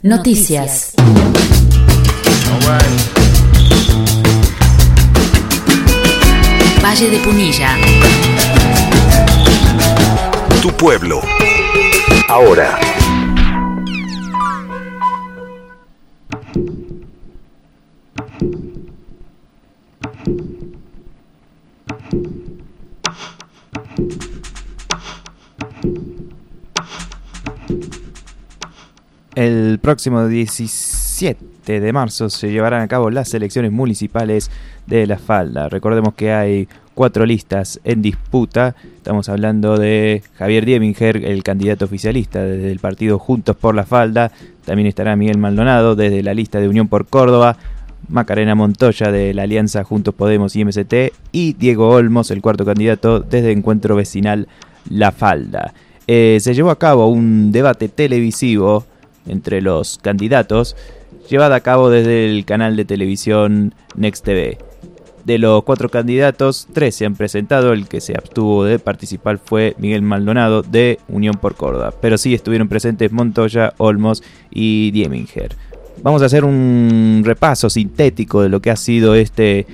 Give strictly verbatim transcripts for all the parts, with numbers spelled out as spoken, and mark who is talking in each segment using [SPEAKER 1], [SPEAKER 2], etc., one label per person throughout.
[SPEAKER 1] Noticias. Valle de Punilla.
[SPEAKER 2] Tu pueblo. Ahora.
[SPEAKER 3] El próximo diecisiete de marzo se llevarán a cabo las elecciones municipales de La Falda. Recordemos que hay cuatro listas en disputa. Estamos hablando de Javier Dieminger, el candidato oficialista desde el partido Juntos por La Falda. También estará Miguel Maldonado desde la lista de Unión por Córdoba, Macarena Montoya de la alianza Juntos Podemos y M S T y Diego Olmos, el cuarto candidato desde Encuentro Vecinal La Falda. Eh, se llevó a cabo un debate televisivo entre los candidatos, llevada a cabo desde el canal de televisión Next T V. De los cuatro candidatos, tres se han presentado. El que se abstuvo de participar fue Miguel Maldonado de Unión por Córdoba, pero sí estuvieron presentes Montoya, Olmos y Dieminger. Vamos a hacer un repaso sintético de lo que ha sido este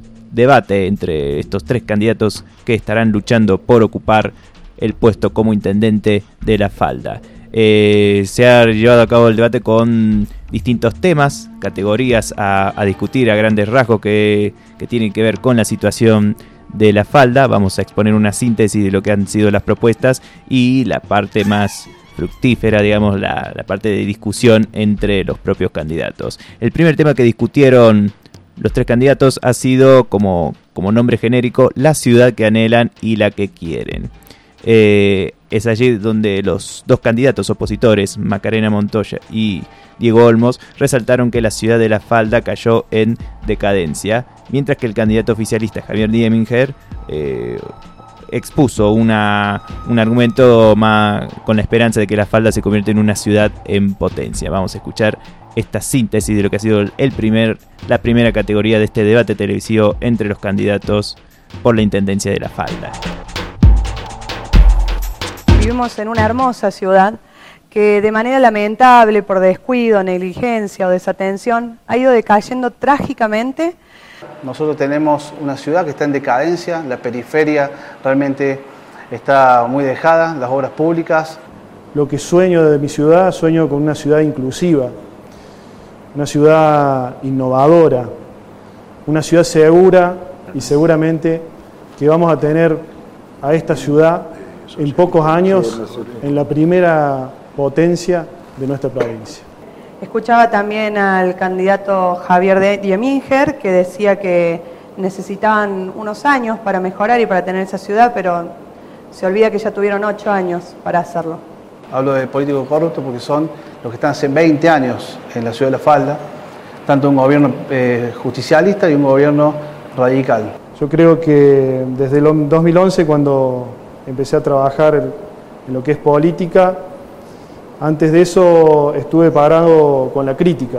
[SPEAKER 3] debate entre estos tres candidatos que estarán luchando por ocupar el puesto como intendente de La Falda. Eh, se ha llevado a cabo el debate con distintos temas, categorías a, a discutir a grandes rasgos que, que tienen que ver con la situación de La Falda. Vamos a exponer una síntesis de lo que han sido las propuestas y la parte más fructífera, digamos, la, la parte de discusión entre los propios candidatos. El primer tema que discutieron los tres candidatos ha sido, como, como nombre genérico, la ciudad que anhelan y la que quieren. Eh, es allí donde los dos candidatos opositores, Macarena Montoya y Diego Olmos, resaltaron que la ciudad de La Falda cayó en decadencia, mientras que el candidato oficialista Javier Dieminger eh, expuso una, un argumento más con la esperanza de que La Falda se convierta en una ciudad en potencia. Vamos a escuchar esta síntesis de lo que ha sido el primer, la primera categoría de este debate televisivo entre los candidatos por la intendencia de La Falda.
[SPEAKER 4] Vivimos en una hermosa ciudad que de manera lamentable, por descuido, negligencia o desatención, ha ido decayendo trágicamente.
[SPEAKER 5] Nosotros tenemos una ciudad que está en decadencia, la periferia realmente está muy dejada, las obras públicas.
[SPEAKER 6] Lo que sueño de mi ciudad, sueño con una ciudad inclusiva, una ciudad innovadora, una ciudad segura y seguramente que vamos a tener a esta ciudad en pocos años en la primera potencia de nuestra provincia.
[SPEAKER 4] Escuchaba también al candidato Javier Dieminger, que decía que necesitaban unos años para mejorar y para tener esa ciudad, pero se olvida que ya tuvieron ocho años para hacerlo.
[SPEAKER 5] Hablo de políticos corruptos porque son los que están hace veinte años en la ciudad de La Falda, tanto un gobierno eh, justicialista y un gobierno radical.
[SPEAKER 6] Yo creo que desde el dos mil once, cuando empecé a trabajar en lo que es política, antes de eso estuve parado con la crítica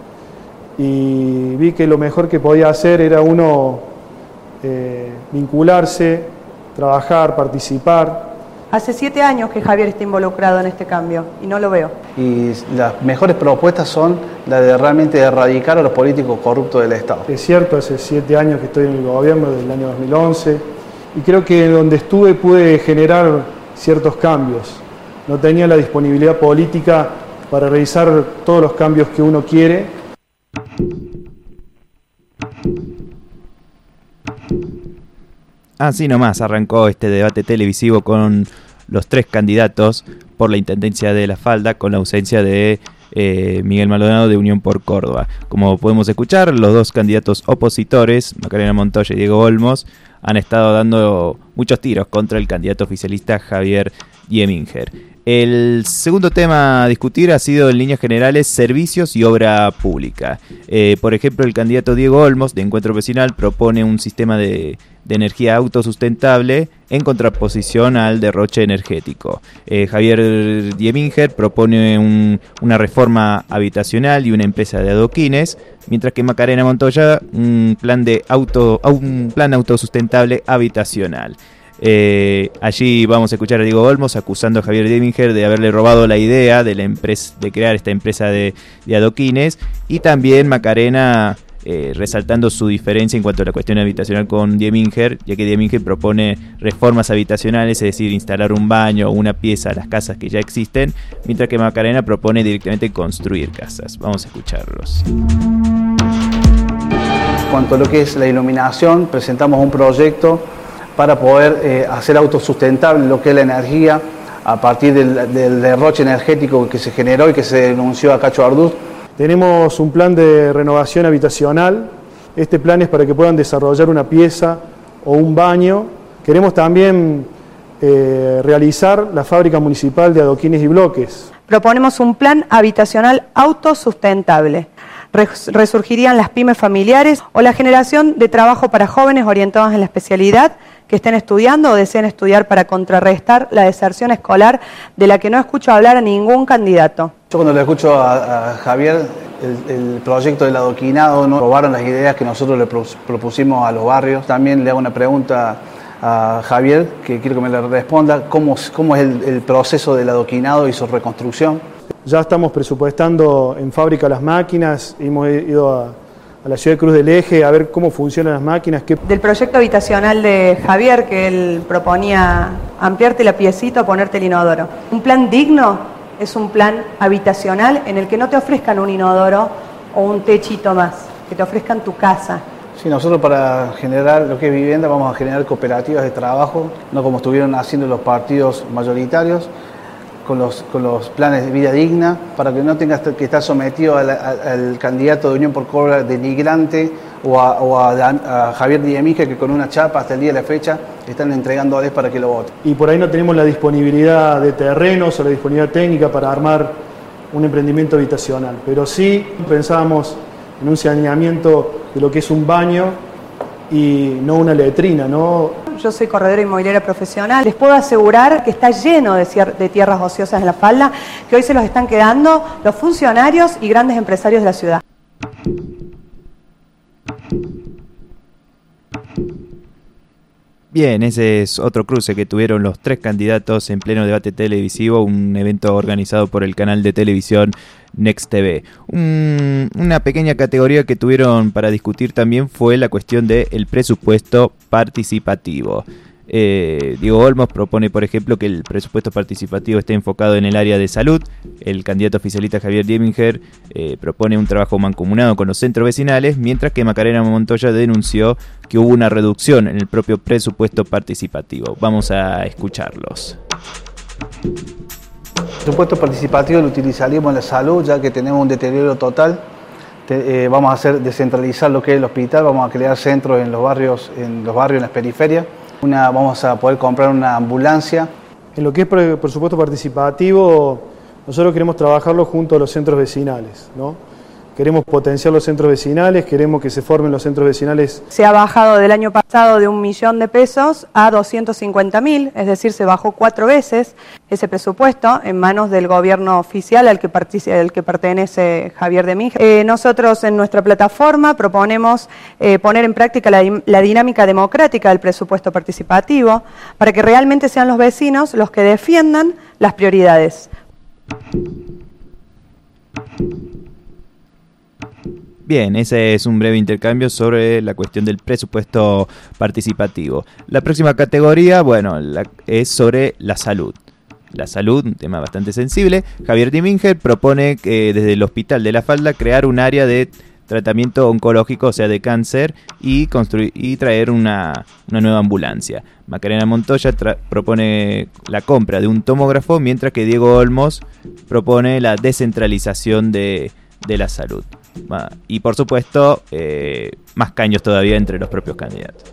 [SPEAKER 6] y vi que lo mejor que podía hacer era uno eh, vincularse, trabajar, participar.
[SPEAKER 4] Hace siete años que Javier está involucrado en este cambio y no lo veo.
[SPEAKER 5] Y las mejores propuestas son las de realmente erradicar a los políticos corruptos del Estado.
[SPEAKER 6] Es cierto, hace siete años que estoy en el gobierno, desde el año dos mil once, y creo que donde estuve pude generar ciertos cambios. No tenía la disponibilidad política para realizar todos los cambios que uno quiere.
[SPEAKER 3] Así nomás arrancó este debate televisivo con los tres candidatos por la intendencia de La Falda, con la ausencia de eh, Miguel Maldonado de Unión por Córdoba. Como podemos escuchar, los dos candidatos opositores, Macarena Montoya y Diego Olmos, han estado dando muchos tiros contra el candidato oficialista Javier Dieminger. El segundo tema a discutir ha sido en líneas generales servicios y obra pública. Eh, por ejemplo, el candidato Diego Olmos de Encuentro Vecinal propone un sistema de, de energía autosustentable en contraposición al derroche energético. Eh, Javier Dieminger propone un, una reforma habitacional y una empresa de adoquines, mientras que Macarena Montoya un plan de auto, un plan autosustentable habitacional. Eh, allí vamos a escuchar a Diego Olmos acusando a Javier Deminger de haberle robado la idea de la empresa, de crear esta empresa de, de adoquines, y también Macarena eh, resaltando su diferencia en cuanto a la cuestión habitacional con Deminger, ya que Deminger propone reformas habitacionales, es decir, instalar un baño o una pieza a las casas que ya existen, mientras que Macarena propone directamente construir casas. Vamos a escucharlos.
[SPEAKER 5] En cuanto a lo que es la iluminación, presentamos un proyecto para poder eh, hacer autosustentable lo que es la energía a partir del, del derroche energético que se generó y que se denunció a Cacho Arduz.
[SPEAKER 6] Tenemos un plan de renovación habitacional. Este plan es para que puedan desarrollar una pieza o un baño. Queremos también eh, realizar la fábrica municipal de adoquines y bloques.
[SPEAKER 4] Proponemos un plan habitacional autosustentable. Resurgirían las pymes familiares o la generación de trabajo para jóvenes orientados en la especialidad que estén estudiando o deseen estudiar para contrarrestar la deserción escolar de la que no escucho hablar a ningún candidato.
[SPEAKER 5] Yo cuando le escucho a, a Javier, el, el proyecto del adoquinado, no robaron las ideas que nosotros le propusimos a los barrios. También le hago una pregunta a Javier, que quiero que me le responda, ¿cómo, cómo es el, el proceso del adoquinado y su reconstrucción?
[SPEAKER 6] Ya estamos presupuestando en fábrica las máquinas, hemos ido a, a la ciudad de Cruz del Eje a ver cómo funcionan las máquinas. Qué...
[SPEAKER 4] Del proyecto habitacional de Javier, que él proponía ampliarte la piecita o ponerte el inodoro. Un plan digno es un plan habitacional en el que no te ofrezcan un inodoro o un techito más, que te ofrezcan tu casa.
[SPEAKER 5] Sí, nosotros para generar lo que es vivienda vamos a generar cooperativas de trabajo, no como estuvieron haciendo los partidos mayoritarios, con los, con los planes de vida digna, para que no tengas que estar sometido al, al, al candidato de Unión por Cobra denigrante o a, o a, a Javier Deminger, que con una chapa hasta el día de la fecha están entregándoles para que lo voten.
[SPEAKER 6] Y por ahí no tenemos la disponibilidad de terrenos o la disponibilidad técnica para armar un emprendimiento habitacional, pero sí pensábamos en un saneamiento de lo que es un baño y no una letrina, ¿no?
[SPEAKER 4] Yo soy corredora inmobiliaria profesional. Les puedo asegurar que está lleno de, de tierras ociosas en La Falda, que hoy se los están quedando los funcionarios y grandes empresarios de la ciudad.
[SPEAKER 3] Bien, ese es otro cruce que tuvieron los tres candidatos en pleno debate televisivo, un evento organizado por el canal de televisión Next T V. Un, una pequeña categoría que tuvieron para discutir también fue la cuestión del presupuesto participativo. Eh, Diego Olmos propone, por ejemplo, que el presupuesto participativo esté enfocado en el área de salud. El candidato oficialista Javier Deminger eh, propone un trabajo mancomunado con los centros vecinales, mientras que Macarena Montoya denunció que hubo una reducción en el propio presupuesto participativo. Vamos a escucharlos.
[SPEAKER 5] El presupuesto participativo lo utilizaríamos en la salud, ya que tenemos un deterioro total. Te, eh, vamos a hacer descentralizar lo que es el hospital, vamos a crear centros en los barrios, en los barrios, en las periferias. Una, vamos a poder comprar una ambulancia.
[SPEAKER 6] En lo que es presupuesto participativo, nosotros queremos trabajarlo junto a los centros vecinales, ¿no? Queremos potenciar los centros vecinales, queremos que se formen los centros vecinales.
[SPEAKER 4] Se ha bajado del año pasado de un millón de pesos a doscientos cincuenta mil, es decir, se bajó cuatro veces ese presupuesto en manos del gobierno oficial al que, al que pertenece Javier Deminger. Eh, nosotros en nuestra plataforma proponemos eh, poner en práctica la, la dinámica democrática del presupuesto participativo para que realmente sean los vecinos los que defiendan las prioridades.
[SPEAKER 3] Bien, ese es un breve intercambio sobre la cuestión del presupuesto participativo. La próxima categoría, bueno, la, es sobre la salud. La salud, un tema bastante sensible. Javier Deminger propone que desde el Hospital de La Falda crear un área de tratamiento oncológico, o sea, de cáncer, y construir y traer una, una nueva ambulancia. Macarena Montoya propone la compra de un tomógrafo, mientras que Diego Olmos propone la descentralización de, de la salud. Y por supuesto, eh, más caños todavía entre los propios candidatos.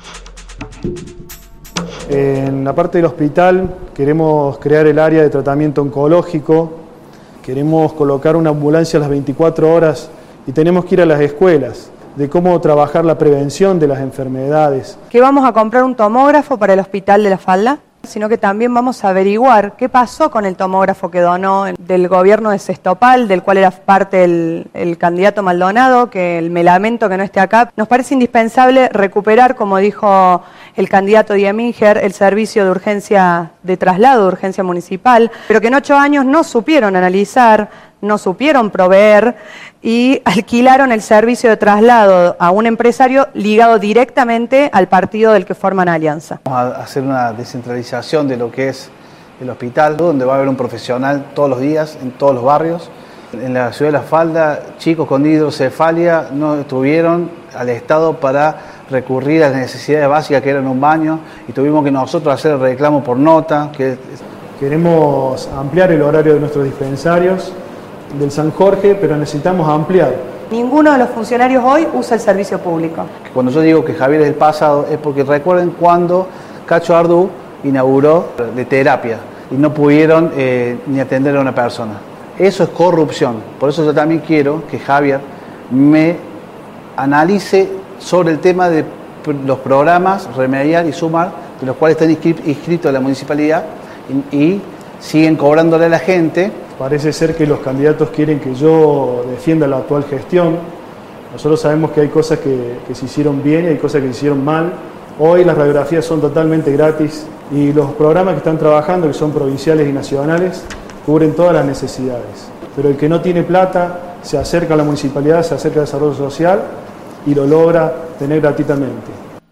[SPEAKER 6] En la parte del hospital queremos crear el área de tratamiento oncológico, queremos colocar una ambulancia a las veinticuatro horas y tenemos que ir a las escuelas de cómo trabajar la prevención de las enfermedades.
[SPEAKER 4] ¿Que vamos a comprar un tomógrafo para el Hospital de La Falda? sino que también vamos a averiguar qué pasó con el tomógrafo que donó del gobierno de Sestopal, del cual era parte el, el candidato Maldonado, que el, me lamento que no esté acá. Nos parece indispensable recuperar, como dijo el candidato Dieminger, el servicio de urgencia, de traslado de urgencia municipal, pero que en ocho años no supieron analizar, no supieron proveer y alquilaron el servicio de traslado a un empresario ligado directamente al partido del que forman alianza.
[SPEAKER 5] Vamos a hacer una descentralización de lo que es el hospital, donde va a haber un profesional todos los días, en todos los barrios. En la ciudad de La Falda, chicos con hidrocefalia no tuvieron al Estado para recurrir a las necesidades básicas que eran un baño y tuvimos que nosotros hacer el reclamo por nota. Que...
[SPEAKER 6] Queremos ampliar el horario de nuestros dispensarios del San Jorge, pero necesitamos ampliar.
[SPEAKER 4] Ninguno de los funcionarios hoy usa el servicio público.
[SPEAKER 5] Cuando yo digo que Javier es del pasado es porque recuerden cuando Cacho Ardú inauguró de terapia y no pudieron eh, ni atender a una persona. Eso es corrupción. Por eso yo también quiero que Javier me analice sobre el tema de los programas Remediar y Sumar, de los cuales están inscritos en la municipalidad y, y siguen cobrándole a la gente.
[SPEAKER 6] Parece ser que los candidatos quieren que yo defienda la actual gestión. Nosotros sabemos que hay cosas que, que se hicieron bien y hay cosas que se hicieron mal. Hoy las radiografías son totalmente gratis y los programas que están trabajando, que son provinciales y nacionales, cubren todas las necesidades. Pero el que no tiene plata se acerca a la municipalidad, se acerca al desarrollo social y lo logra tener gratuitamente.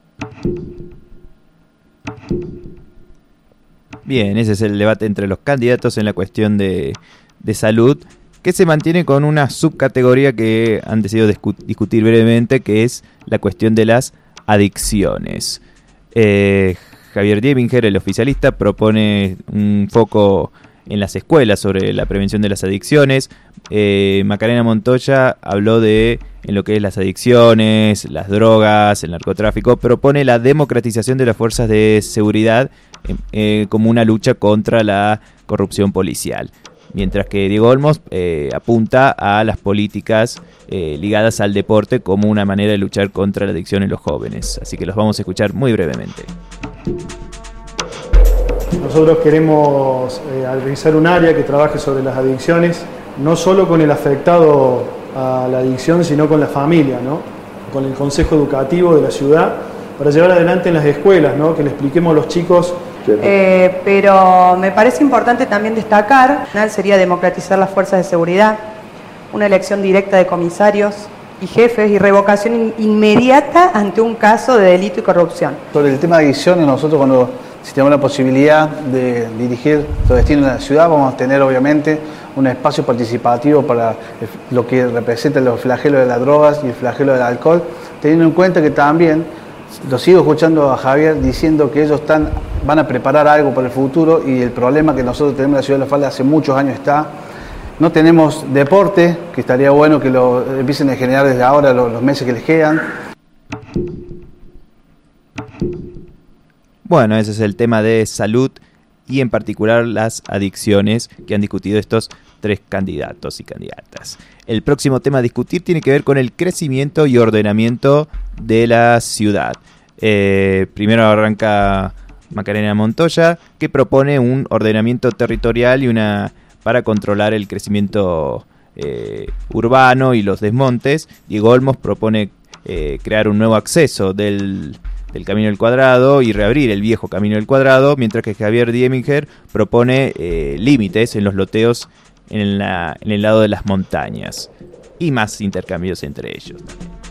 [SPEAKER 3] Bien, ese es el debate entre los candidatos en la cuestión de, de salud, que se mantiene con una subcategoría que han decidido discu- discutir brevemente, que es la cuestión de las adicciones. Eh, Javier Dieminger, el oficialista, propone un foco en las escuelas sobre la prevención de las adicciones. Eh, Macarena Montoya habló de en lo que es las adicciones, las drogas, el narcotráfico, propone la democratización de las fuerzas de seguridad eh, eh, como una lucha contra la corrupción policial. Mientras que Diego Olmos eh, apunta a las políticas eh, ligadas al deporte como una manera de luchar contra la adicción en los jóvenes. Así que los vamos a escuchar muy brevemente.
[SPEAKER 6] Nosotros queremos eh, realizar un área que trabaje sobre las adicciones, no solo con el afectado a la adicción, sino con la familia, ¿no? Con el consejo educativo de la ciudad, para llevar adelante en las escuelas, ¿no? Que le expliquemos a los chicos.
[SPEAKER 4] Eh, pero me parece importante también destacar, sería democratizar las fuerzas de seguridad, una elección directa de comisarios y jefes y revocación in- inmediata ante un caso de delito y corrupción.
[SPEAKER 5] Sobre el tema de adicciones, nosotros cuando si tenemos la posibilidad de dirigir los destinos de la ciudad, vamos a tener obviamente un espacio participativo para lo que representa los flagelos de las drogas y el flagelo del alcohol, teniendo en cuenta que también, lo sigo escuchando a Javier diciendo que ellos están, van a preparar algo para el futuro y el problema que nosotros tenemos en la ciudad de La Falda hace muchos años está, no tenemos deporte, que estaría bueno que lo empiecen a generar desde ahora los, los meses que les quedan.
[SPEAKER 3] Bueno, ese es el tema de salud y en particular las adicciones que han discutido estos tres candidatos y candidatas. El próximo tema a discutir tiene que ver con el crecimiento y ordenamiento de la ciudad. Eh, primero arranca Macarena Montoya, que propone un ordenamiento territorial y una para controlar el crecimiento eh, urbano y los desmontes. Diego Olmos propone eh, crear un nuevo acceso del del Camino del Cuadrado y reabrir el viejo Camino del Cuadrado, mientras que Javier Dieminger propone eh, límites en los loteos en, la, en el lado de las montañas y más intercambios entre ellos.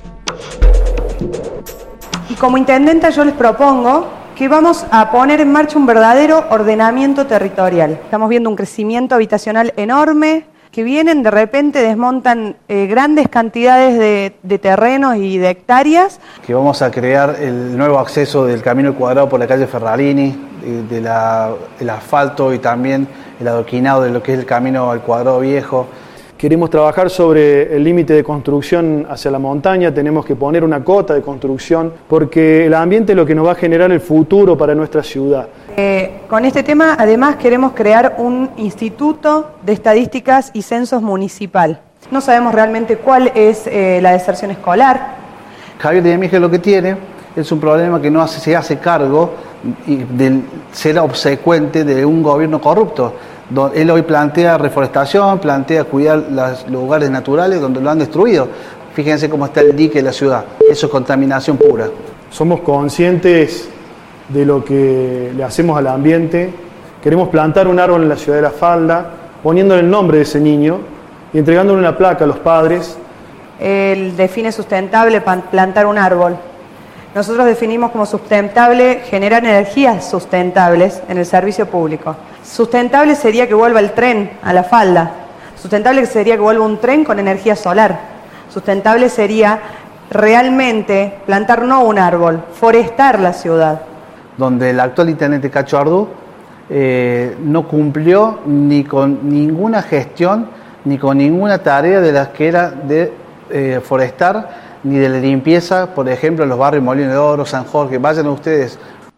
[SPEAKER 4] Y como intendenta yo les propongo que vamos a poner en marcha un verdadero ordenamiento territorial. Estamos viendo un crecimiento habitacional enorme, que vienen, de repente desmontan eh, grandes cantidades de, de terrenos y de hectáreas.
[SPEAKER 5] Que vamos a crear el nuevo acceso del Camino al Cuadrado por la calle Ferrarini, de, de la, el asfalto y también el adoquinado de lo que es el Camino al Cuadrado Viejo.
[SPEAKER 6] Queremos trabajar sobre el límite de construcción hacia la montaña, tenemos que poner una cota de construcción, porque el ambiente es lo que nos va a generar el futuro para nuestra ciudad.
[SPEAKER 4] Eh, con este tema, además, queremos crear un instituto de estadísticas y censos municipal. No sabemos realmente cuál es eh, la deserción escolar.
[SPEAKER 5] Javier Dieminger lo que tiene es un problema que no hace, se hace cargo y de ser obsecuente de un gobierno corrupto. Él hoy plantea reforestación, plantea cuidar los lugares naturales donde lo han destruido. Fíjense cómo está el dique de la ciudad. Eso es contaminación pura.
[SPEAKER 6] Somos conscientes de lo que le hacemos al ambiente. Queremos plantar un árbol en la ciudad de La Falda, poniéndole el nombre de ese niño y entregándole una placa a los padres.
[SPEAKER 4] Él define sustentable plantar un árbol. Nosotros definimos como sustentable generar energías sustentables en el servicio público. Sustentable sería que vuelva el tren a La Falda. Sustentable sería que vuelva un tren con energía solar. Sustentable sería realmente plantar no un árbol, forestar la ciudad.
[SPEAKER 5] Donde el actual intendente Cacho Ardú eh, no cumplió ni con ninguna gestión, ni con ninguna tarea de las que era de eh, forestar, ni de la limpieza, por ejemplo, en los barrios Molino de Oro, San Jorge. Vayan ustedes.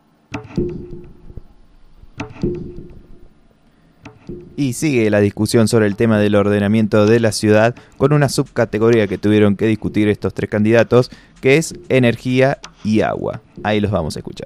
[SPEAKER 3] Y sigue la discusión sobre el tema del ordenamiento de la ciudad con una subcategoría que tuvieron que discutir estos tres candidatos, que es energía y agua. Ahí los vamos a escuchar.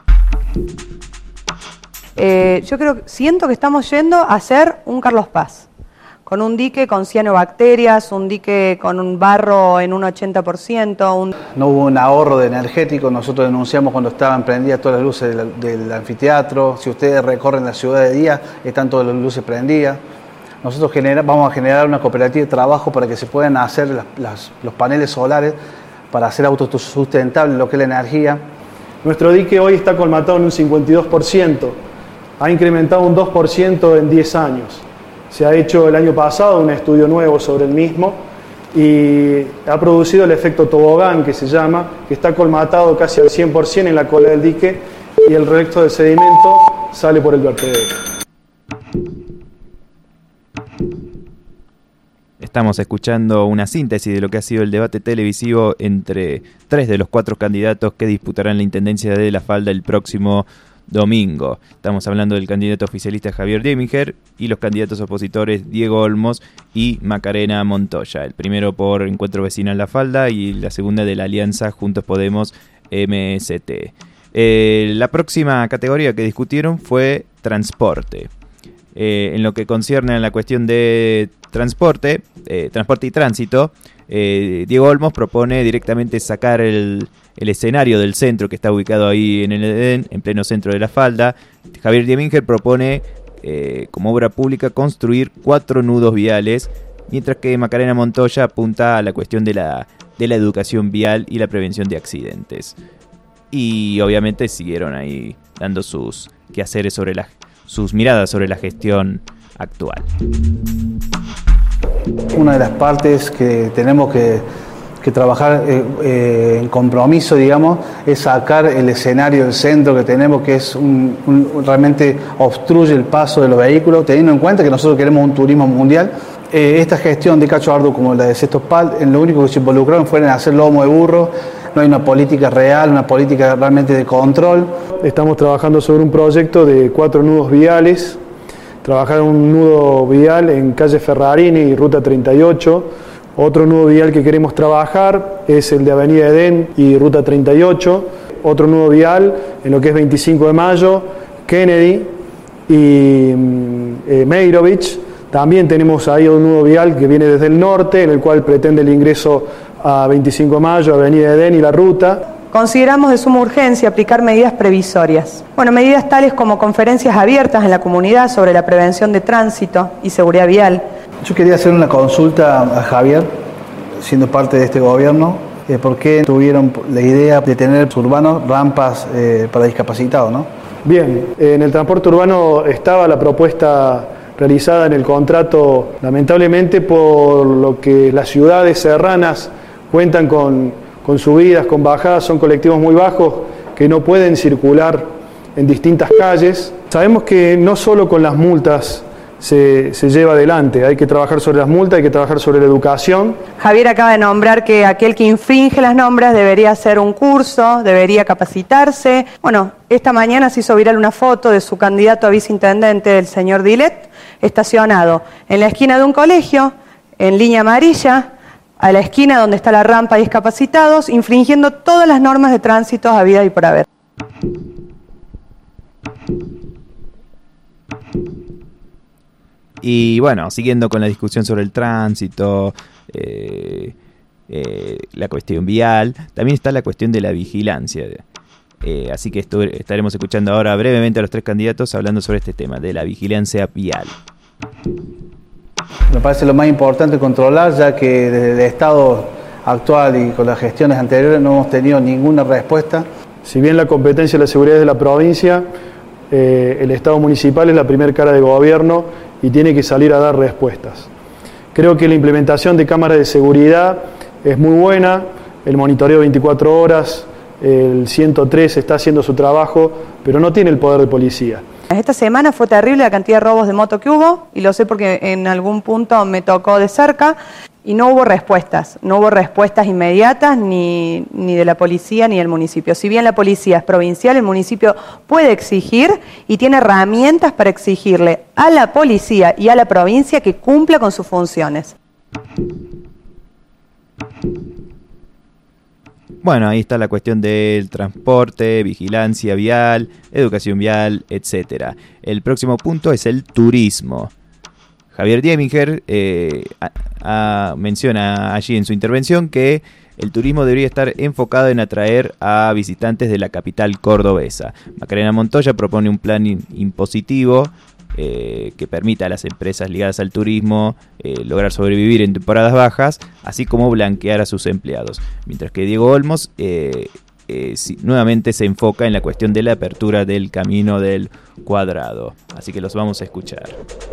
[SPEAKER 4] Eh, yo creo, siento que estamos yendo a hacer un Carlos Paz, con un dique con cianobacterias, un dique con un barro en un ochenta por ciento. Un...
[SPEAKER 5] No hubo un ahorro de energético. Nosotros denunciamos cuando estaban prendidas todas las luces del, del anfiteatro. Si ustedes recorren la ciudad de día, están todas las luces prendidas. Nosotros genera, vamos a generar una cooperativa de trabajo para que se puedan hacer las, las, los paneles solares para hacer autosustentable lo que es la energía.
[SPEAKER 6] Nuestro dique hoy está colmatado en un cincuenta y dos por ciento. Ha incrementado un dos por ciento en diez años. Se ha hecho el año pasado un estudio nuevo sobre el mismo y ha producido el efecto tobogán, que se llama, que está colmatado casi al cien por ciento en la cola del dique y el resto del sedimento sale por el vertedero.
[SPEAKER 3] Estamos escuchando una síntesis de lo que ha sido el debate televisivo entre tres de los cuatro candidatos que disputarán la intendencia de La Falda el próximo domingo. Estamos hablando del candidato oficialista Javier Deminger y los candidatos opositores Diego Olmos y Macarena Montoya. El primero por Encuentro Vecinal La Falda y la segunda de la alianza Juntos Podemos M S T. Eh, la próxima categoría que discutieron fue transporte. Eh, en lo que concierne a la cuestión de transporte, eh, transporte y tránsito, eh, Diego Olmos propone directamente sacar el, el escenario del centro que está ubicado ahí en el Edén, en pleno centro de La Falda. Javier Deminger propone eh, como obra pública construir cuatro nudos viales, mientras que Macarena Montoya apunta a la cuestión de la, de la educación vial y la prevención de accidentes. Y obviamente siguieron ahí dando sus quehaceres sobre la sus miradas sobre la gestión actual.
[SPEAKER 5] Una de las partes que tenemos que, que trabajar eh, eh, en compromiso, digamos, es sacar el escenario del centro que tenemos, que es un, un, realmente obstruye el paso de los vehículos, teniendo en cuenta que nosotros queremos un turismo mundial. Eh, esta gestión de Cacho Ardú, como la de Sexto Pal, en lo único que se involucraron fue en hacer lomo de burro. No hay una política real, una política realmente de control.
[SPEAKER 6] Estamos trabajando sobre un proyecto de cuatro nudos viales, trabajar un nudo vial en calle Ferrarini y ruta treinta y ocho. Otro nudo vial que queremos trabajar es el de avenida Edén y ruta treinta y ocho. Otro nudo vial en lo que es veinticinco de mayo, Kennedy y eh, Meirovich. También tenemos ahí un nudo vial que viene desde el norte, en el cual pretende el ingreso a veinticinco de mayo, avenida Edén y la ruta.
[SPEAKER 4] Consideramos de suma urgencia aplicar medidas previsorias. Bueno, medidas tales como conferencias abiertas en la comunidad sobre la prevención de tránsito y seguridad vial.
[SPEAKER 5] Yo quería hacer una consulta a Javier, siendo parte de este gobierno, eh, ¿por qué tuvieron la idea de tener urbanos rampas eh, para discapacitados, ¿no?
[SPEAKER 6] Bien, en el transporte urbano estaba la propuesta realizada en el contrato, lamentablemente por lo que las ciudades serranas cuentan con, con subidas, con bajadas, son colectivos muy bajos que no pueden circular en distintas calles. Sabemos que no solo con las multas se, se lleva adelante, hay que trabajar sobre las multas, hay que trabajar sobre la educación.
[SPEAKER 4] Javier acaba de nombrar que aquel que infringe las normas debería hacer un curso, debería capacitarse. Bueno, esta mañana se hizo viral una foto de su candidato a viceintendente, el señor Dilet, estacionado en la esquina de un colegio, en línea amarilla, a la esquina donde está la rampa de discapacitados, infringiendo todas las normas de tránsito habidas y por haber.
[SPEAKER 3] Y bueno, siguiendo con la discusión sobre el tránsito, eh, eh, la cuestión vial, también está la cuestión de la vigilancia. Eh, así que estu- estaremos escuchando ahora brevemente a los tres candidatos hablando sobre este tema, de la vigilancia vial.
[SPEAKER 5] Me parece lo más importante controlar, ya que desde el estado actual y con las gestiones anteriores no hemos tenido ninguna respuesta.
[SPEAKER 6] Si bien la competencia de la seguridad es de la provincia, eh, el Estado municipal es la primera cara de gobierno y tiene que salir a dar respuestas. Creo que la implementación de cámaras de seguridad es muy buena, el monitoreo veinticuatro horas, el ciento tres está haciendo su trabajo, pero no tiene el poder de policía.
[SPEAKER 4] Esta semana fue terrible la cantidad de robos de moto que hubo, y lo sé porque en algún punto me tocó de cerca, y no hubo respuestas, no hubo respuestas inmediatas ni, ni de la policía ni del municipio. Si bien la policía es provincial, el municipio puede exigir y tiene herramientas para exigirle a la policía y a la provincia que cumpla con sus funciones.
[SPEAKER 3] Bueno, ahí está la cuestión del transporte, vigilancia vial, educación vial, etcétera. El próximo punto es el turismo. Javier Dieminger eh, a, a, menciona allí en su intervención que el turismo debería estar enfocado en atraer a visitantes de la capital cordobesa. Macarena Montoya propone un plan in, impositivo eh, que permita a las empresas ligadas al turismo eh, lograr sobrevivir en temporadas bajas, así como blanquear a sus empleados. Mientras que Diego Olmos eh, eh, sí, nuevamente se enfoca en la cuestión de la apertura del Camino del Cuadrado. Así que los vamos a escuchar.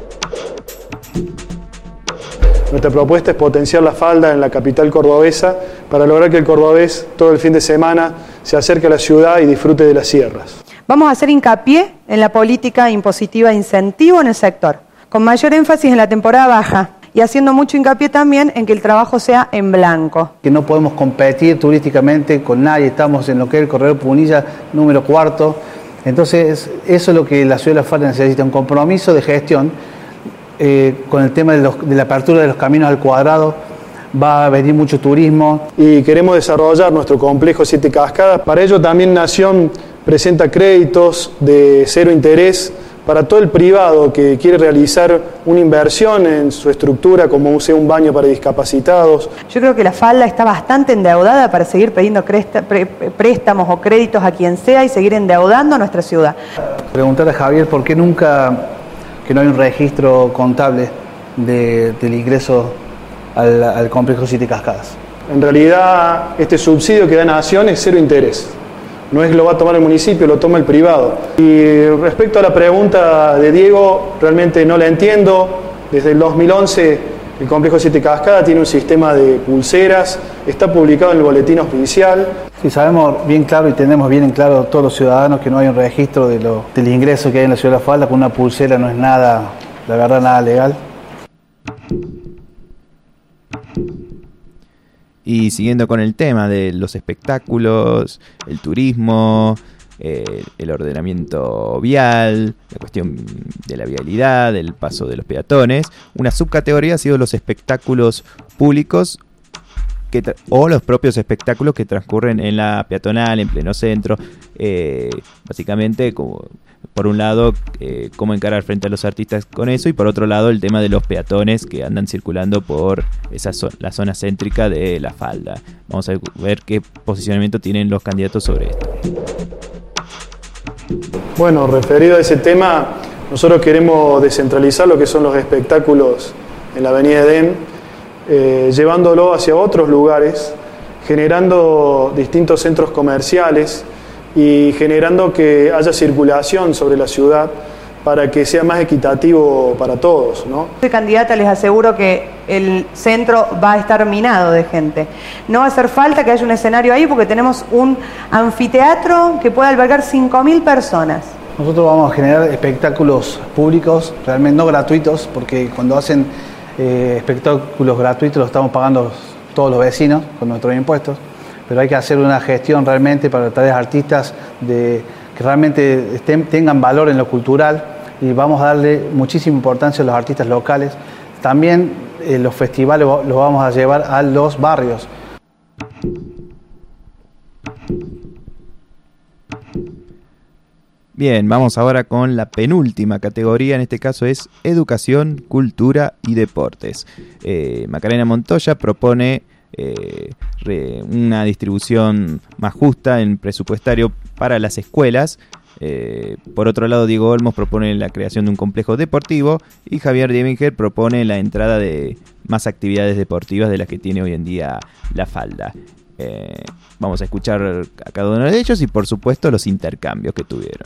[SPEAKER 6] Nuestra propuesta es potenciar la falda en la capital cordobesa para lograr que el cordobés todo el fin de semana se acerque a la ciudad y disfrute de las sierras.
[SPEAKER 4] Vamos a hacer hincapié en la política impositiva de incentivo en el sector, con mayor énfasis en la temporada baja y haciendo mucho hincapié también en que el trabajo sea en blanco.
[SPEAKER 5] Que no podemos competir turísticamente con nadie, estamos en lo que es el Corredor Punilla número cuarto. Entonces, eso es lo que la ciudad de La Falda necesita, un compromiso de gestión. Eh, con el tema de, los, de la apertura de los caminos al cuadrado, va a venir mucho turismo.
[SPEAKER 6] Y queremos desarrollar nuestro complejo Siete Cascadas. Para ello también Nación presenta créditos de cero interés para todo el privado que quiere realizar una inversión en su estructura, como sea un baño para discapacitados.
[SPEAKER 4] Yo creo que La Falda está bastante endeudada para seguir pidiendo cresta, pre, préstamos o créditos a quien sea y seguir endeudando a nuestra ciudad.
[SPEAKER 5] Preguntar a Javier por qué nunca... que no hay un registro contable de, del ingreso al, al complejo Siete Cascadas.
[SPEAKER 6] En realidad, este subsidio que da Nación es cero interés. No es que lo va a tomar el municipio, lo toma el privado. Y respecto a la pregunta de Diego, realmente no la entiendo. Desde el dos mil once, el complejo Siete Cascadas tiene un sistema de pulseras, está publicado en el boletín oficial.
[SPEAKER 5] Sí, sabemos bien claro y tenemos bien en claro todos los ciudadanos que no hay un registro de lo, del ingreso que hay en la ciudad de La Falda. Con una pulsera no es nada, la verdad, nada legal.
[SPEAKER 3] Y siguiendo con el tema de los espectáculos, el turismo, eh, el ordenamiento vial, la cuestión de la vialidad, del paso de los peatones, una subcategoría ha sido los espectáculos públicos que tra- o los propios espectáculos que transcurren en la peatonal, en pleno centro. Eh, básicamente, como, por un lado, eh, cómo encarar frente a los artistas con eso, y por otro lado, el tema de los peatones que andan circulando por esa zo- la zona céntrica de La Falda. Vamos a ver qué posicionamiento tienen los candidatos sobre esto.
[SPEAKER 6] Bueno, referido a ese tema, nosotros queremos descentralizar lo que son los espectáculos en la avenida Edén, eh, llevándolo hacia otros lugares, generando distintos centros comerciales y generando que haya circulación sobre la ciudad para que sea más equitativo para todos, ¿no?
[SPEAKER 4] Soy candidata, les aseguro que el centro va a estar minado de gente. No va a hacer falta que haya un escenario ahí porque tenemos un anfiteatro que puede albergar cinco mil personas.
[SPEAKER 5] Nosotros vamos a generar espectáculos públicos, realmente no gratuitos, porque cuando hacen eh, espectáculos gratuitos los estamos pagando todos los vecinos con nuestros impuestos, pero hay que hacer una gestión realmente para traer artistas de, que realmente estén, tengan valor en lo cultural, y vamos a darle muchísima importancia a los artistas locales. También eh, los festivales los vamos a llevar a los barrios.
[SPEAKER 3] Bien, vamos ahora con la penúltima categoría, en este caso es Educación, Cultura y Deportes. Eh, Macarena Montoya propone eh, re, una distribución más justa en presupuestario para las escuelas. Eh, por otro lado, Diego Olmos propone la creación de un complejo deportivo y Javier Dieminger propone la entrada de más actividades deportivas de las que tiene hoy en día la falda. Eh, vamos a escuchar a cada uno de ellos y por supuesto los intercambios que tuvieron.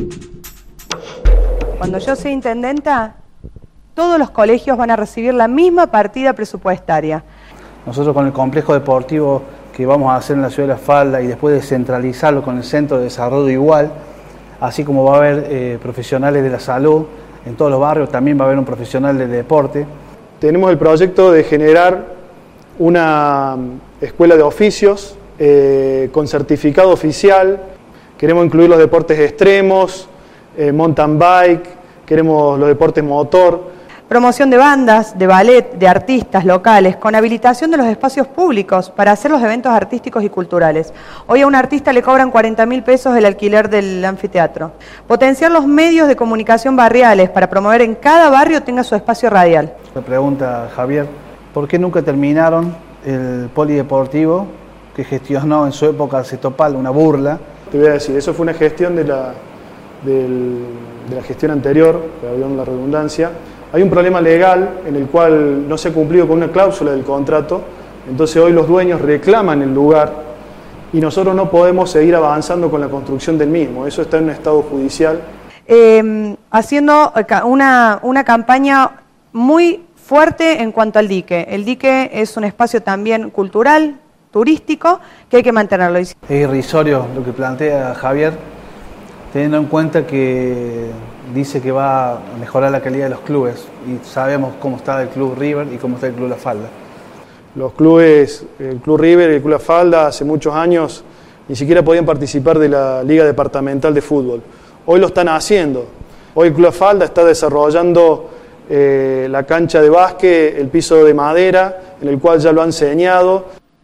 [SPEAKER 4] Cuando yo sea intendenta, todos los colegios van a recibir la misma partida presupuestaria.
[SPEAKER 5] Nosotros con el complejo deportivo que vamos a hacer en la ciudad de La Falda y después descentralizarlo con el centro de desarrollo igual, así como va a haber eh, profesionales de la salud en todos los barrios, también va a haber un profesional del deporte.
[SPEAKER 6] Tenemos el proyecto de generar una escuela de oficios eh, con certificado oficial. Queremos incluir los deportes extremos, eh, mountain bike, queremos los deportes motor.
[SPEAKER 4] Promoción de bandas, de ballet, de artistas locales, con habilitación de los espacios públicos para hacer los eventos artísticos y culturales. Hoy a un artista le cobran cuarenta mil pesos el alquiler del anfiteatro. Potenciar los medios de comunicación barriales para promover en cada barrio tenga su espacio radial.
[SPEAKER 5] Me pregunta Javier, ¿por qué nunca terminaron el polideportivo que gestionó en su época Cetopal, una burla?
[SPEAKER 6] Te voy a decir, eso fue una gestión de la, del, de la gestión anterior, perdón la redundancia. Hay un problema legal en el cual no se ha cumplido con una cláusula del contrato, entonces hoy los dueños reclaman el lugar y nosotros no podemos seguir avanzando con la construcción del mismo, eso está en un estado judicial.
[SPEAKER 4] Eh, haciendo una, una campaña muy fuerte en cuanto al dique. El dique es un espacio también cultural, turístico, que hay que mantenerlo.
[SPEAKER 5] Es irrisorio lo que plantea Javier, teniendo en cuenta que dice que va a mejorar la calidad de los clubes y sabemos cómo está el Club River y cómo está el Club La Falda.
[SPEAKER 6] Los clubes, el Club River y el Club La Falda hace muchos años ni siquiera podían participar de la Liga Departamental de Fútbol. Hoy lo están haciendo. Hoy el Club La Falda está desarrollando eh, la cancha de básquet, el piso de madera, en el cual ya lo han señado.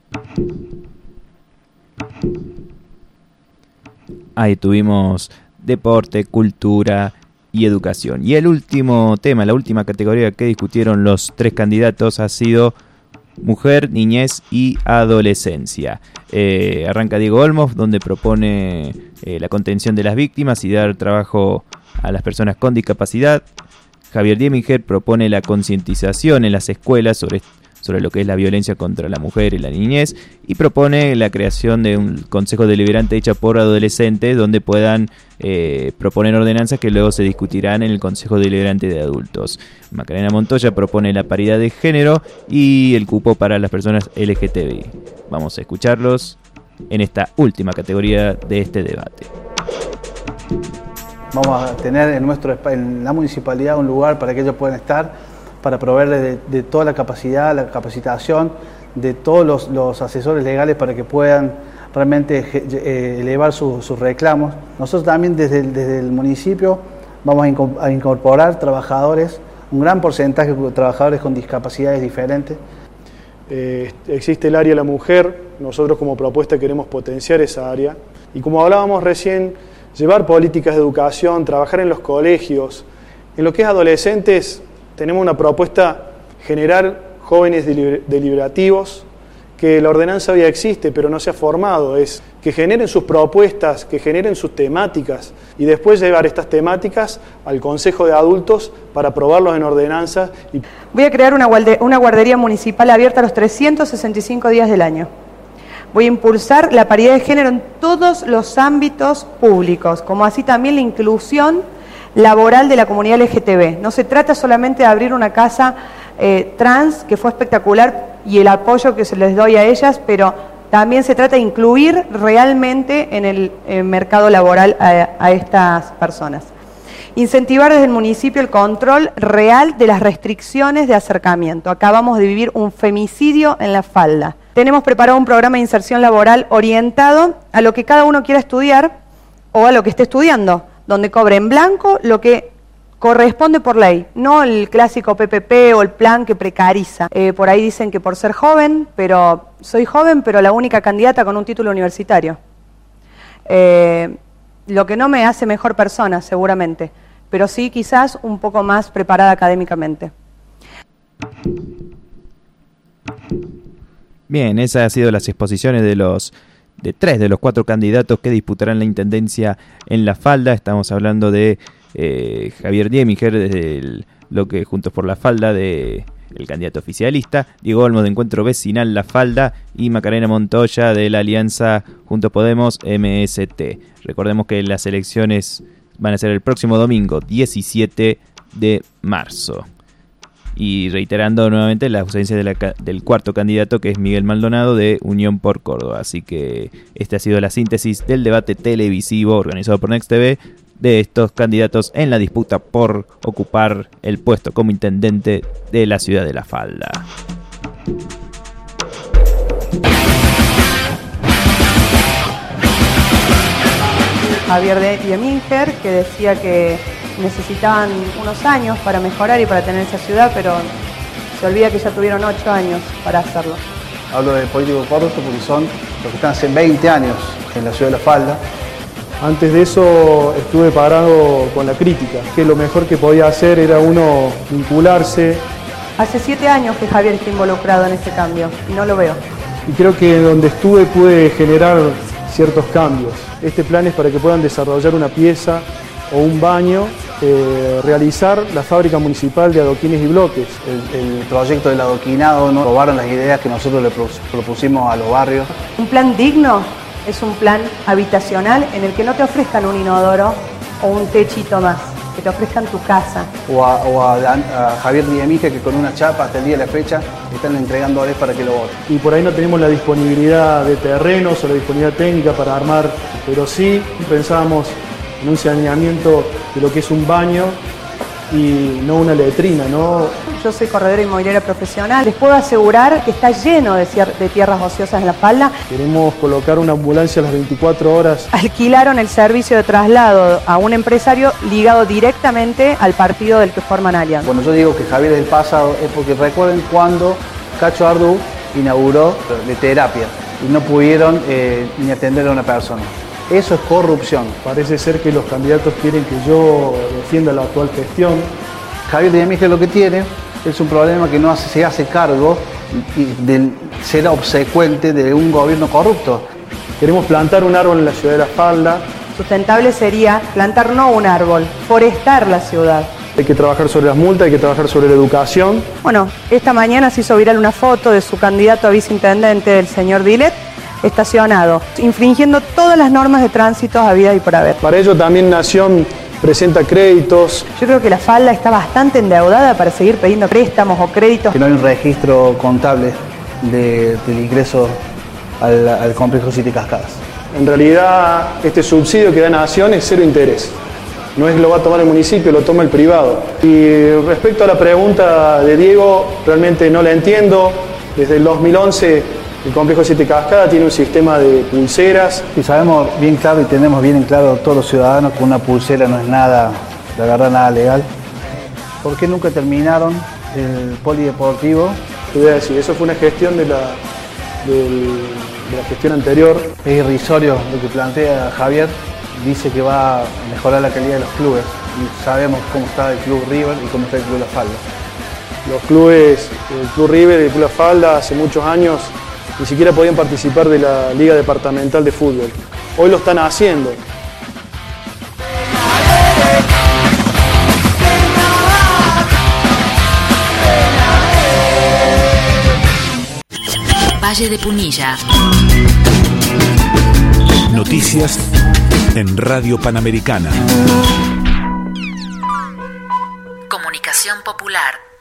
[SPEAKER 3] Ahí tuvimos deporte, cultura y educación. Y el último tema, la última categoría que discutieron los tres candidatos ha sido mujer, niñez y adolescencia. Eh, arranca Diego Olmos, donde propone eh, la contención de las víctimas y dar trabajo a las personas con discapacidad. Javier Dieminger propone la concientización en las escuelas sobre sobre lo que es la violencia contra la mujer y la niñez, y propone la creación de un consejo deliberante hecho por adolescentes donde puedan eh, proponer ordenanzas que luego se discutirán en el consejo deliberante de adultos. Macarena Montoya propone la paridad de género y el cupo para las personas L G T B I. Vamos a escucharlos en esta última categoría de este debate.
[SPEAKER 5] Vamos a tener en, nuestro, en la municipalidad un lugar para que ellos puedan estar, para proveerles de, de toda la capacidad, la capacitación, de todos los, los asesores legales para que puedan realmente eh, elevar su, sus reclamos. Nosotros también desde el, desde el municipio vamos a incorporar trabajadores, un gran porcentaje de trabajadores con discapacidades diferentes.
[SPEAKER 6] Eh, existe el área de la mujer, nosotros como propuesta queremos potenciar esa área. Y como hablábamos recién, llevar políticas de educación, trabajar en los colegios. En lo que es adolescentes, tenemos una propuesta, generar jóvenes deliberativos, que la ordenanza ya existe, pero no se ha formado, es que generen sus propuestas, que generen sus temáticas, y después llevar estas temáticas al Consejo de Adultos para aprobarlos en ordenanza. Y...
[SPEAKER 4] Voy a crear una, guarde- una guardería municipal abierta los trescientos sesenta y cinco días del año. Voy a impulsar la paridad de género en todos los ámbitos públicos, como así también la inclusión laboral de la comunidad L G T B. No se trata solamente de abrir una casa eh, trans, que fue espectacular, y el apoyo que se les doy a ellas, pero también se trata de incluir realmente en el eh, mercado laboral a, a estas personas. Incentivar desde el municipio el control real de las restricciones de acercamiento. Acabamos de vivir un femicidio en La Falda. Tenemos preparado un programa de inserción laboral orientado a lo que cada uno quiera estudiar o a lo que esté estudiando, donde cobre en blanco lo que corresponde por ley, no el clásico P P P o el plan que precariza. Eh, por ahí dicen que por ser joven, pero soy joven, pero la única candidata con un título universitario. Eh, lo que no me hace mejor persona, seguramente, pero sí quizás un poco más preparada académicamente.
[SPEAKER 3] Bien, esas han sido las exposiciones de los de tres de los cuatro candidatos que disputarán la intendencia en La Falda. Estamos hablando de eh, Javier Diemiger desde el bloque Juntos por La Falda, de el candidato oficialista, Diego Olmos de Encuentro Vecinal La Falda y Macarena Montoya de la Alianza Juntos Podemos M S T. Recordemos que las elecciones van a ser el próximo domingo, diecisiete de marzo. Y reiterando nuevamente la ausencia de la, del cuarto candidato, que es Miguel Maldonado de Unión por Córdoba. Así que esta ha sido la síntesis del debate televisivo organizado por Next T V de estos candidatos en la disputa por ocupar el puesto como intendente de la ciudad de La Falda.
[SPEAKER 4] Javier Dieminger, que decía que necesitaban unos años para mejorar y para tener esa ciudad, pero se olvida que ya tuvieron ocho años para hacerlo.
[SPEAKER 5] Hablo de políticos corruptos porque son los que están hace veinte años en la ciudad de La Falda.
[SPEAKER 6] Antes de eso estuve parado con la crítica, que lo mejor que podía hacer era uno vincularse.
[SPEAKER 4] Hace siete años que Javier está involucrado en este cambio y no lo veo.
[SPEAKER 6] Y creo que donde estuve pude generar ciertos cambios. Este plan es para que puedan desarrollar una pieza o un baño, eh, realizar la fábrica municipal de adoquines y bloques.
[SPEAKER 5] El, el proyecto del adoquinado, ¿no? Robaron las ideas que nosotros le propusimos a los barrios.
[SPEAKER 4] Un plan digno es un plan habitacional en el que no te ofrezcan un inodoro o un techito más, que te ofrezcan tu casa.
[SPEAKER 5] O a, o a, a Javier Diemiger, que con una chapa hasta el día de la fecha están entregándoles para que lo voten.
[SPEAKER 6] Y por ahí no tenemos la disponibilidad de terrenos o la disponibilidad técnica para armar, pero sí pensábamos en un saneamiento de lo que es un baño y no una letrina, ¿no?
[SPEAKER 4] Yo soy corredora inmobiliaria profesional. Les puedo asegurar que está lleno de, de tierras ociosas en La Falda.
[SPEAKER 6] Queremos colocar una ambulancia a las veinticuatro horas.
[SPEAKER 4] Alquilaron el servicio de traslado a un empresario ligado directamente al partido del que forman alianza.
[SPEAKER 5] Bueno, yo digo que Javier es del pasado es porque recuerden cuando Cacho Ardú inauguró de terapia y no pudieron eh, ni atender a una persona. Eso es corrupción.
[SPEAKER 6] Parece ser que los candidatos quieren que yo defienda la actual gestión.
[SPEAKER 5] Javier Diemiger lo que tiene es un problema que no hace, se hace cargo de ser obsecuente de un gobierno corrupto.
[SPEAKER 6] Queremos plantar un árbol en la ciudad de La Falda.
[SPEAKER 4] Sustentable sería plantar no un árbol, forestar la ciudad.
[SPEAKER 6] Hay que trabajar sobre las multas, hay que trabajar sobre la educación.
[SPEAKER 4] Bueno, esta mañana se hizo viral una foto de su candidato a viceintendente, el señor Dilet, estacionado, infringiendo todas las normas de tránsito habidas y por haber.
[SPEAKER 6] Para ello también Nación presenta créditos.
[SPEAKER 4] Yo creo que La Falda está bastante endeudada para seguir pidiendo préstamos o créditos.
[SPEAKER 5] Que no hay un registro contable de, del ingreso al, al complejo Siete Cascadas.
[SPEAKER 6] En realidad, este subsidio que da Nación es cero interés. No es que lo va a tomar el municipio, lo toma el privado. Y respecto a la pregunta de Diego, realmente no la entiendo. Desde el dos mil once... el complejo Siete Cascadas tiene un sistema de pulseras.
[SPEAKER 5] Y sabemos bien claro y tenemos bien en claro todos los ciudadanos que una pulsera no es nada, la verdad, nada legal. ¿Por qué nunca terminaron el polideportivo?
[SPEAKER 6] Te voy a decir, eso fue una gestión de la, del, de la gestión anterior.
[SPEAKER 5] Es irrisorio lo que plantea Javier. Dice que va a mejorar la calidad de los clubes. Y sabemos cómo está el Club River y cómo está el Club La Falda.
[SPEAKER 6] Los clubes, el Club River y el Club La Falda, hace muchos años ni siquiera podían participar de la Liga Departamental de Fútbol. Hoy lo están haciendo.
[SPEAKER 1] Valle de Punilla.
[SPEAKER 2] Noticias en Radio Panamericana.
[SPEAKER 1] Comunicación popular.